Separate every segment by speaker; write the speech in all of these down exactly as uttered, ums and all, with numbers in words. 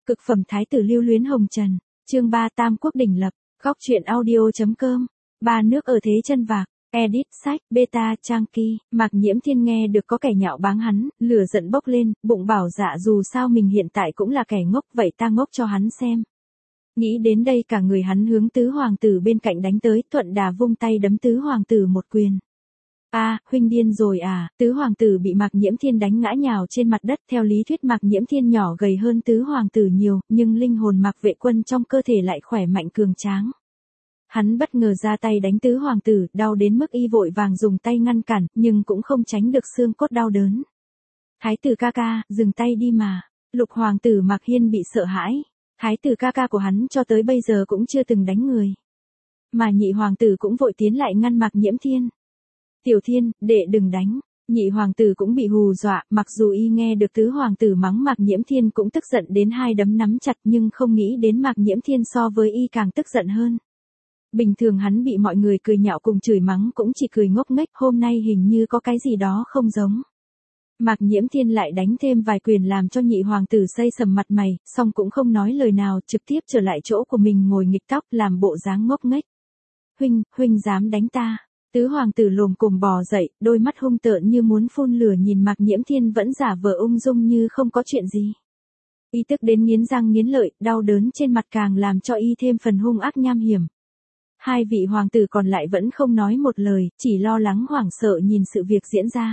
Speaker 1: Cực phẩm thái tử lưu luyến hồng trần, chương ba Tam quốc đỉnh lập, góc truyện audio.com, ba nước ở thế chân vạc, edit sách, beta, trang kỳ, Mạc Nhiễm Thiên nghe được có kẻ nhạo báng hắn, lửa giận bốc lên, bụng bảo dạ dù sao mình hiện tại cũng là kẻ ngốc vậy ta ngốc cho hắn xem. Nghĩ đến đây cả người hắn hướng tứ hoàng tử bên cạnh đánh tới, thuận đà vung tay đấm tứ hoàng tử một quyền. A, à, huynh điên rồi à, tứ hoàng tử bị Mạc Nhiễm Thiên đánh ngã nhào trên mặt đất, theo lý thuyết Mạc Nhiễm Thiên nhỏ gầy hơn tứ hoàng tử nhiều, nhưng linh hồn Mạc Vệ Quân trong cơ thể lại khỏe mạnh cường tráng. Hắn bất ngờ ra tay đánh tứ hoàng tử, đau đến mức y vội vàng dùng tay ngăn cản, nhưng cũng không tránh được xương cốt đau đớn. Thái tử ca ca, dừng tay đi mà. Lục hoàng tử Mạc Hiên bị sợ hãi. Thái tử ca ca của hắn cho tới bây giờ cũng chưa từng đánh người. Mà nhị hoàng tử cũng vội tiến lại ngăn Mạc Nhiễm Thiên. Tiểu Thiên, đệ đừng đánh. Nhị hoàng tử cũng bị hù dọa, mặc dù y nghe được tứ hoàng tử mắng Mạc Nhiễm Thiên cũng tức giận đến hai đấm nắm chặt, nhưng không nghĩ đến Mạc Nhiễm Thiên so với y càng tức giận hơn. Bình thường hắn bị mọi người cười nhạo cùng chửi mắng cũng chỉ cười ngốc nghếch, hôm nay hình như có cái gì đó không giống. Mạc Nhiễm Thiên lại đánh thêm vài quyền làm cho nhị hoàng tử xây sầm mặt mày, xong cũng không nói lời nào, trực tiếp trở lại chỗ của mình ngồi nghịch tóc làm bộ dáng ngốc nghếch. Huynh, huynh dám đánh ta. Tứ hoàng tử lồm cồm bò dậy, đôi mắt hung tợn như muốn phun lửa nhìn Mạc Nhiễm Thiên vẫn giả vờ ung dung như không có chuyện gì. Y tức đến nghiến răng nghiến lợi, đau đớn trên mặt càng làm cho y thêm phần hung ác nham hiểm. Hai vị hoàng tử còn lại vẫn không nói một lời, chỉ lo lắng hoảng sợ nhìn sự việc diễn ra.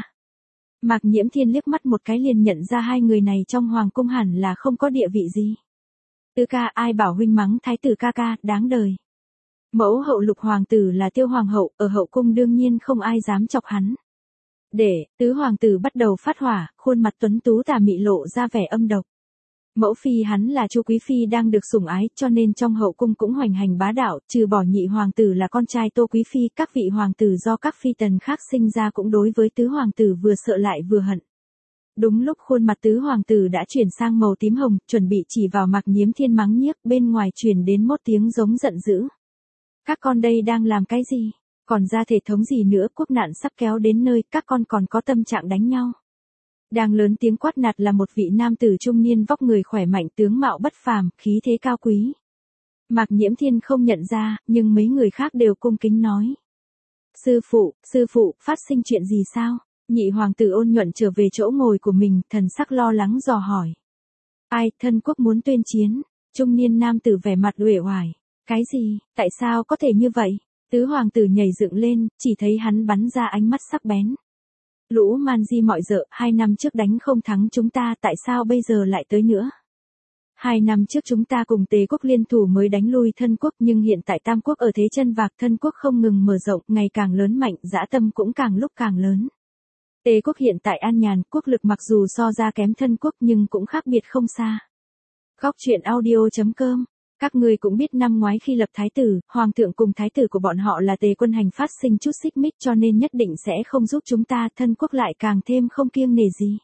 Speaker 1: Mạc Nhiễm Thiên liếc mắt một cái liền nhận ra hai người này trong hoàng cung hẳn là không có địa vị gì. Tứ ca, ai bảo huynh mắng thái tử ca ca, đáng đời. Mẫu hậu Lục hoàng tử là Tiêu hoàng hậu, ở hậu cung đương nhiên không ai dám chọc hắn. Để, tứ hoàng tử bắt đầu phát hỏa, khuôn mặt tuấn tú tà mị lộ ra vẻ âm độc. Mẫu phi hắn là Chu quý phi đang được sủng ái, cho nên trong hậu cung cũng hoành hành bá đạo, trừ bỏ nhị hoàng tử là con trai Tô quý phi, các vị hoàng tử do các phi tần khác sinh ra cũng đối với tứ hoàng tử vừa sợ lại vừa hận. Đúng lúc khuôn mặt tứ hoàng tử đã chuyển sang màu tím hồng, chuẩn bị chỉ vào Mạc Nhiễm Thiên mắng nhiếc, bên ngoài truyền đến một tiếng giống giận dữ. Các con đây đang làm cái gì? Còn ra thể thống gì nữa, quốc nạn sắp kéo đến nơi, các con còn có tâm trạng đánh nhau. Đang lớn tiếng quát nạt là một vị nam tử trung niên vóc người khỏe mạnh, tướng mạo bất phàm, khí thế cao quý. Mạc Nhiễm Thiên không nhận ra, nhưng mấy người khác đều cung kính nói. Sư phụ, sư phụ, phát sinh chuyện gì sao? Nhị hoàng tử ôn nhuận trở về chỗ ngồi của mình, thần sắc lo lắng dò hỏi. Ai, thân quốc muốn tuyên chiến? Trung niên nam tử vẻ mặt uể oải. Cái gì, tại sao có thể như vậy? Tứ hoàng tử nhảy dựng lên, chỉ thấy hắn bắn ra ánh mắt sắc bén. Lũ man di mọi dợ, hai năm trước đánh không thắng chúng ta, tại sao bây giờ lại tới nữa? Hai năm trước chúng ta cùng Tề quốc liên thủ mới đánh lui thân quốc, nhưng hiện tại Tam quốc ở thế chân vạc, thân quốc không ngừng mở rộng, ngày càng lớn mạnh, dã tâm cũng càng lúc càng lớn. Tề quốc hiện tại an nhàn, quốc lực mặc dù so ra kém thân quốc nhưng cũng khác biệt không xa. Góc truyện audio.com. Các ngươi cũng biết năm ngoái khi lập thái tử, hoàng thượng cùng thái tử của bọn họ là Tề quân hành phát sinh chút xích mích, cho nên nhất định sẽ không giúp chúng ta, thân quốc lại càng thêm không kiêng nể gì.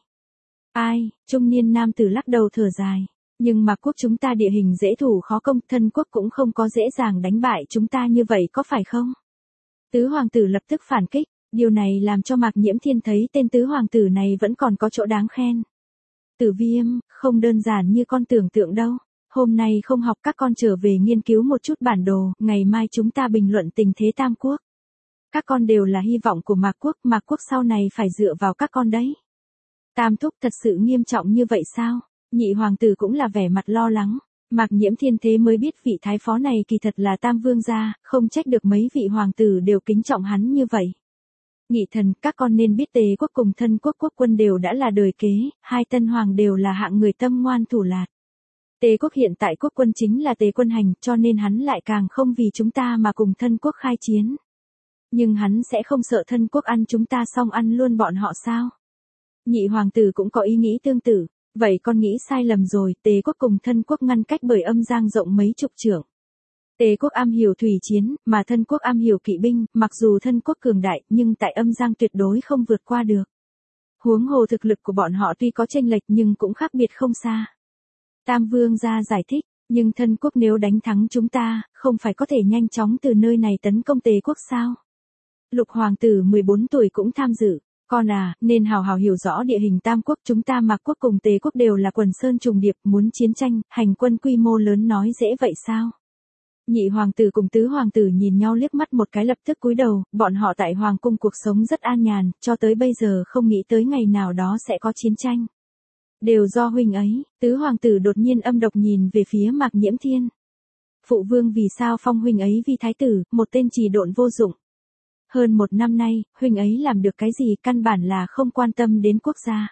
Speaker 1: Ai, trung niên nam tử lắc đầu thở dài. Nhưng mà quốc chúng ta địa hình dễ thủ khó công, thân quốc cũng không có dễ dàng đánh bại chúng ta như vậy có phải không? Tứ hoàng tử lập tức phản kích, điều này làm cho Mạc Nhiễm Thiên thấy tên tứ hoàng tử này vẫn còn có chỗ đáng khen. Tử Viêm, không đơn giản như con tưởng tượng đâu. Hôm nay không học các con trở về nghiên cứu một chút bản đồ, ngày mai chúng ta bình luận tình thế Tam quốc. Các con đều là hy vọng của Mạc quốc, Mạc quốc sau này phải dựa vào các con đấy. Tam thúc thật sự nghiêm trọng như vậy sao? Nhị hoàng tử cũng là vẻ mặt lo lắng. Mạc Nhiễm Thiên thế mới biết vị thái phó này kỳ thật là Tam vương gia, không trách được mấy vị hoàng tử đều kính trọng hắn như vậy. Nghị thần, các con nên biết Tề quốc cùng thân quốc quốc quân đều đã là đời kế, hai tân hoàng đều là hạng người tâm ngoan thủ lạt. Tề quốc hiện tại quốc quân chính là Tề quân hành, cho nên hắn lại càng không vì chúng ta mà cùng thân quốc khai chiến. Nhưng hắn sẽ không sợ thân quốc ăn chúng ta xong ăn luôn bọn họ sao? Nhị hoàng tử cũng có ý nghĩ tương tự, vậy con nghĩ sai lầm rồi, Tề quốc cùng thân quốc ngăn cách bởi âm giang rộng mấy chục trượng. Tề quốc am hiểu thủy chiến, mà thân quốc am hiểu kỵ binh, mặc dù thân quốc cường đại, nhưng tại âm giang tuyệt đối không vượt qua được. Huống hồ thực lực của bọn họ tuy có chênh lệch nhưng cũng khác biệt không xa. Tam vương gia giải thích, nhưng thân quốc nếu đánh thắng chúng ta, không phải có thể nhanh chóng từ nơi này tấn công Tề quốc sao? Lục hoàng tử mười bốn tuổi cũng tham dự, Con à, nên hào hào hiểu rõ địa hình tam quốc, chúng ta Mạc quốc cùng Tề quốc đều là quần sơn trùng điệp, muốn chiến tranh, hành quân quy mô lớn nói dễ vậy sao? Nhị hoàng tử cùng tứ hoàng tử nhìn nhau liếc mắt một cái lập tức cúi đầu, bọn họ tại hoàng cung cuộc sống rất an nhàn, cho tới bây giờ không nghĩ tới ngày nào đó sẽ có chiến tranh. Đều do huynh ấy, tứ hoàng tử đột nhiên âm độc nhìn về phía Mạc Nhiễm Thiên. Phụ vương vì sao phong huynh ấy vi thái tử, một tên trì độn vô dụng. Hơn một năm nay, huynh ấy làm được cái gì căn bản là không quan tâm đến quốc gia.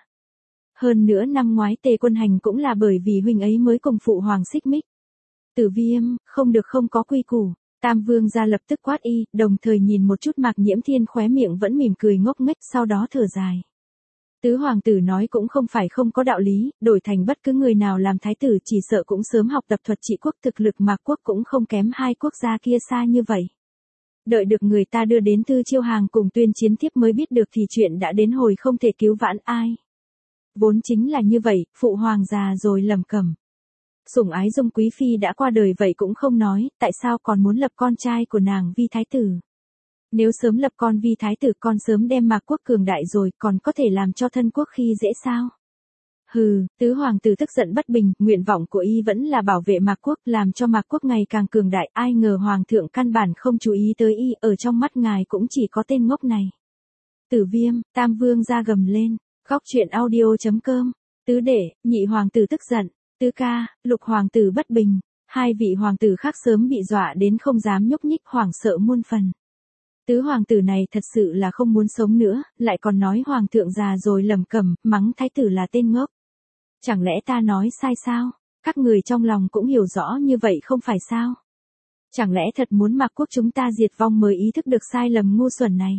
Speaker 1: Hơn nữa năm ngoái Tề quân hành cũng là bởi vì huynh ấy mới cùng phụ hoàng xích mích. Tử Viêm, không được không có quy củ. Tam vương gia lập tức quát y, đồng thời nhìn một chút Mạc Nhiễm Thiên khóe miệng vẫn mỉm cười ngốc nghếch, sau đó thở dài. Tứ hoàng tử nói cũng không phải không có đạo lý, đổi thành bất cứ người nào làm thái tử chỉ sợ cũng sớm học tập thuật trị quốc, thực lực Mạc quốc cũng không kém hai quốc gia kia xa như vậy. Đợi được người ta đưa đến Tư Chiêu Hàng cùng tuyên chiến tiếp mới biết được thì chuyện đã đến hồi không thể cứu vãn ai. Vốn chính là như vậy, phụ hoàng già rồi lầm cẩm. Sủng ái Dung quý phi đã qua đời vậy cũng không nói, tại sao còn muốn lập con trai của nàng vi thái tử. Nếu sớm lập con vi thái tử con sớm đem Mạc quốc cường đại rồi còn có thể làm cho thân quốc khi dễ sao. Hừ, tứ hoàng tử tức giận bất bình, nguyện vọng của y vẫn là bảo vệ Mạc quốc, làm cho Mạc quốc ngày càng cường đại, ai ngờ hoàng thượng căn bản không chú ý tới y, ở trong mắt ngài cũng chỉ có tên ngốc này. Tử Viêm, Tam vương ra gầm lên, góc truyện audio chấm com, tứ đệ, nhị hoàng tử tức giận, tứ ca, lục hoàng tử bất bình, hai vị hoàng tử khác sớm bị dọa đến không dám nhúc nhích, hoảng sợ muôn phần. Tứ hoàng tử này thật sự là không muốn sống nữa, lại còn nói hoàng thượng già rồi lầm cẩm, mắng thái tử là tên ngốc. Chẳng lẽ ta nói sai sao? Các người trong lòng cũng hiểu rõ như vậy không phải sao? Chẳng lẽ thật muốn Mạc quốc chúng ta diệt vong mới ý thức được sai lầm ngu xuẩn này?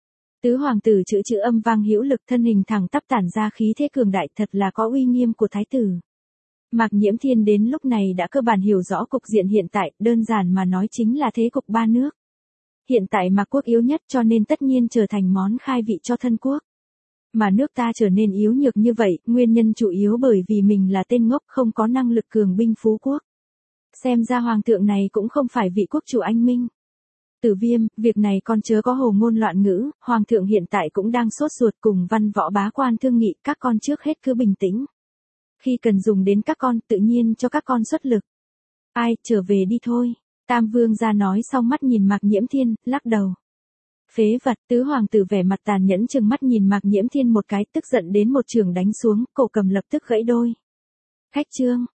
Speaker 1: Tứ hoàng tử chữ chữ âm vang hữu lực, thân hình thẳng tắp tản ra khí thế cường đại, thật là có uy nghiêm của thái tử. Mạc Nhiễm Thiên đến lúc này đã cơ bản hiểu rõ cục diện hiện tại, đơn giản mà nói chính là thế cục ba nước. Hiện tại Mạc quốc yếu nhất cho nên tất nhiên trở thành món khai vị cho thân quốc. Mà nước ta trở nên yếu nhược như vậy, nguyên nhân chủ yếu bởi vì mình là tên ngốc không có năng lực cường binh phú quốc. Xem ra hoàng thượng này cũng không phải vị quốc chủ anh minh. Tử Viêm, việc này con chớ có hồ ngôn loạn ngữ, hoàng thượng hiện tại cũng đang sốt ruột cùng văn võ bá quan thương nghị, các con trước hết cứ bình tĩnh. Khi cần dùng đến các con, tự nhiên cho các con xuất lực. Ai, trở về đi thôi. Tam vương ra nói xong mắt nhìn Mạc Nhiễm Thiên, lắc đầu. Phế vật, tứ hoàng tử vẻ mặt tàn nhẫn chừng mắt nhìn Mạc Nhiễm Thiên một cái, tức giận đến một trường đánh xuống, cổ cầm lập tức gãy đôi. Khách trương,